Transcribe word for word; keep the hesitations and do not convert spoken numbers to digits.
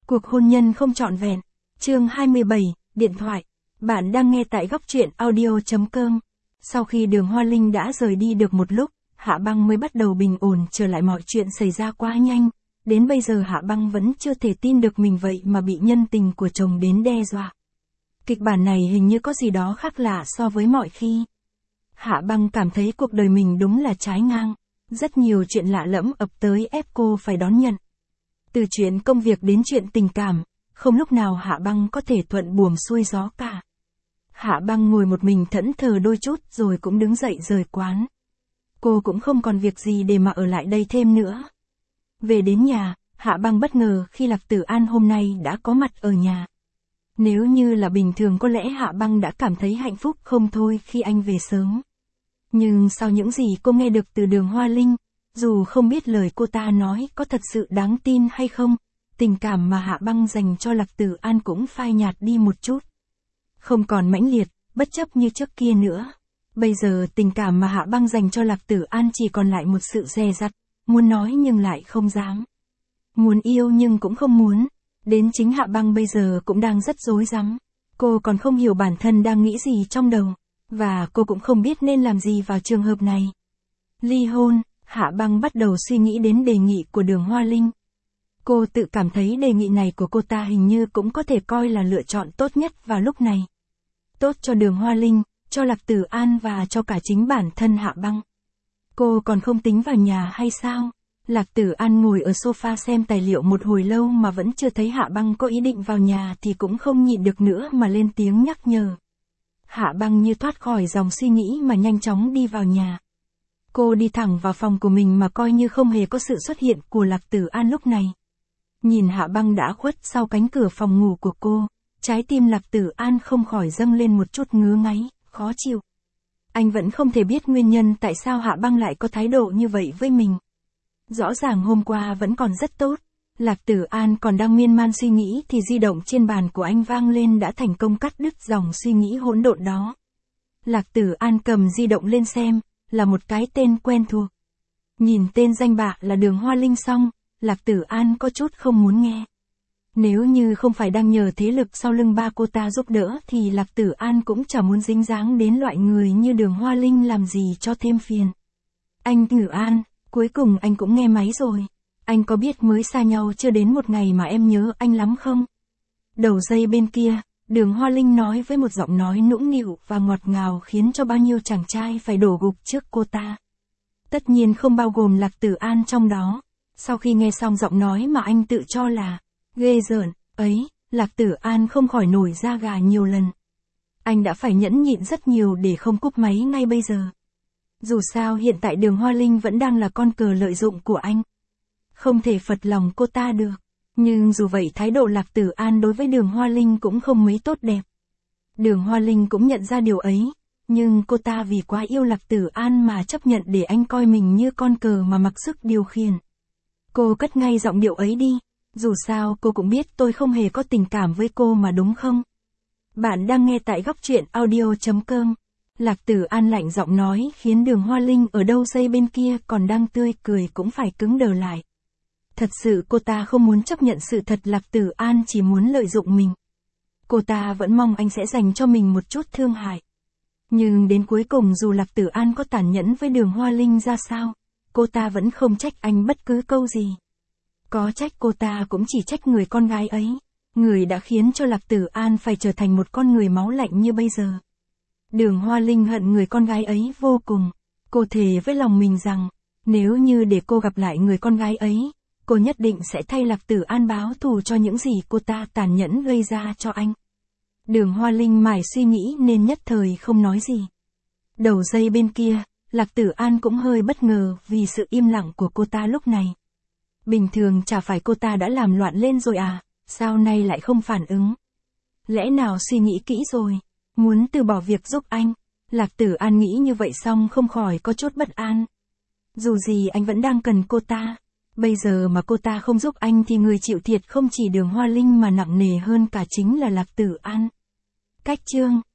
Cuộc hôn nhân không trọn vẹn. Chương hai mươi bảy, điện thoại. Bạn đang nghe tại góc truyện audio chấm com. Sau khi Đường Hoa Linh đã rời đi được một lúc, Hạ Băng mới bắt đầu bình ổn trở lại, mọi chuyện xảy ra quá nhanh. Đến bây giờ Hạ Băng vẫn chưa thể tin được mình vậy mà bị nhân tình của chồng đến đe dọa. Kịch bản này hình như có gì đó khác lạ so với mọi khi. Hạ Băng cảm thấy cuộc đời mình đúng là trái ngang. Rất nhiều chuyện lạ lẫm ập tới ép cô phải đón nhận. Từ chuyện công việc đến chuyện tình cảm, không lúc nào Hạ Băng có thể thuận buồm xuôi gió cả. Hạ Băng ngồi một mình thẫn thờ đôi chút rồi cũng đứng dậy rời quán. Cô cũng không còn việc gì để mà ở lại đây thêm nữa. Về đến nhà, Hạ Băng bất ngờ khi Lạc Tử An hôm nay đã có mặt ở nhà. Nếu như là bình thường có lẽ Hạ Băng đã cảm thấy hạnh phúc không thôi khi anh về sớm. Nhưng sau những gì cô nghe được từ Đường Hoa Linh, dù không biết lời cô ta nói có thật sự đáng tin hay không, tình cảm mà Hạ Băng dành cho Lạc Tử An cũng phai nhạt đi một chút. Không còn mãnh liệt, bất chấp như trước kia nữa. Bây giờ tình cảm mà Hạ Băng dành cho Lạc Tử An chỉ còn lại một sự dè dặt, muốn nói nhưng lại không dám. Muốn yêu nhưng cũng không muốn. Đến chính Hạ Băng bây giờ cũng đang rất rối rắm. Cô còn không hiểu bản thân đang nghĩ gì trong đầu. Và cô cũng không biết nên làm gì vào trường hợp này. Ly hôn, Hạ Băng bắt đầu suy nghĩ đến đề nghị của Đường Hoa Linh. Cô tự cảm thấy đề nghị này của cô ta hình như cũng có thể coi là lựa chọn tốt nhất vào lúc này. Tốt cho Đường Hoa Linh, cho Lạc Tử An và cho cả chính bản thân Hạ Băng. Cô còn không tính vào nhà hay sao? Lạc Tử An ngồi ở sofa xem tài liệu một hồi lâu mà vẫn chưa thấy Hạ Băng có ý định vào nhà thì cũng không nhịn được nữa mà lên tiếng nhắc nhở. Hạ Băng như thoát khỏi dòng suy nghĩ mà nhanh chóng đi vào nhà. Cô đi thẳng vào phòng của mình mà coi như không hề có sự xuất hiện của Lạc Tử An lúc này. Nhìn Hạ Băng đã khuất sau cánh cửa phòng ngủ của cô, trái tim Lạc Tử An không khỏi dâng lên một chút ngứa ngáy, khó chịu. Anh vẫn không thể biết nguyên nhân tại sao Hạ Băng lại có thái độ như vậy với mình. Rõ ràng hôm qua vẫn còn rất tốt. Lạc Tử An còn đang miên man suy nghĩ thì di động trên bàn của anh vang lên đã thành công cắt đứt dòng suy nghĩ hỗn độn đó. Lạc Tử An cầm di động lên xem, là một cái tên quen thuộc. Nhìn tên danh bạ là Đường Hoa Linh xong, Lạc Tử An có chút không muốn nghe. Nếu như không phải đang nhờ thế lực sau lưng ba cô ta giúp đỡ thì Lạc Tử An cũng chẳng muốn dính dáng đến loại người như Đường Hoa Linh làm gì cho thêm phiền. Anh Tử An, cuối cùng anh cũng nghe máy rồi. Anh có biết mới xa nhau chưa đến một ngày mà em nhớ anh lắm không? Đầu dây bên kia, Đường Hoa Linh nói với một giọng nói nũng nịu và ngọt ngào khiến cho bao nhiêu chàng trai phải đổ gục trước cô ta. Tất nhiên không bao gồm Lạc Tử An trong đó. Sau khi nghe xong giọng nói mà anh tự cho là ghê rợn ấy, Lạc Tử An không khỏi nổi da gà nhiều lần. Anh đã phải nhẫn nhịn rất nhiều để không cúp máy ngay bây giờ. Dù sao hiện tại Đường Hoa Linh vẫn đang là con cờ lợi dụng của anh. Không thể phật lòng cô ta được. Nhưng dù vậy thái độ Lạc Tử An đối với Đường Hoa Linh cũng không mấy tốt đẹp. Đường Hoa Linh cũng nhận ra điều ấy. Nhưng cô ta vì quá yêu Lạc Tử An mà chấp nhận để anh coi mình như con cờ mà mặc sức điều khiển. Cô cất ngay giọng điệu ấy đi. Dù sao cô cũng biết tôi không hề có tình cảm với cô mà đúng không? Bạn đang nghe tại góc truyện audio chấm com. Lạc Tử An lạnh giọng nói khiến Đường Hoa Linh ở đâu dây bên kia còn đang tươi cười cũng phải cứng đờ lại. Thật sự cô ta không muốn chấp nhận sự thật Lạc Tử An chỉ muốn lợi dụng mình. Cô ta vẫn mong anh sẽ dành cho mình một chút thương hại. Nhưng đến cuối cùng dù Lạc Tử An có tàn nhẫn với Đường Hoa Linh ra sao, cô ta vẫn không trách anh bất cứ câu gì. Có trách cô ta cũng chỉ trách người con gái ấy, người đã khiến cho Lạc Tử An phải trở thành một con người máu lạnh như bây giờ. Đường Hoa Linh hận người con gái ấy vô cùng. Cô thề với lòng mình rằng, nếu như để cô gặp lại người con gái ấy, cô nhất định sẽ thay Lạc Tử An báo thù cho những gì cô ta tàn nhẫn gây ra cho anh. Đường Hoa Linh mải suy nghĩ nên nhất thời không nói gì. Đầu dây bên kia, Lạc Tử An cũng hơi bất ngờ vì sự im lặng của cô ta lúc này. Bình thường chả phải cô ta đã làm loạn lên rồi à, sao nay lại không phản ứng? Lẽ nào suy nghĩ kỹ rồi, muốn từ bỏ việc giúp anh? Lạc Tử An nghĩ như vậy xong không khỏi có chút bất an. Dù gì anh vẫn đang cần cô ta. Bây giờ mà cô ta không giúp anh thì người chịu thiệt không chỉ Đường Hoa Linh mà nặng nề hơn cả chính là Lạc Tử An. Cách chương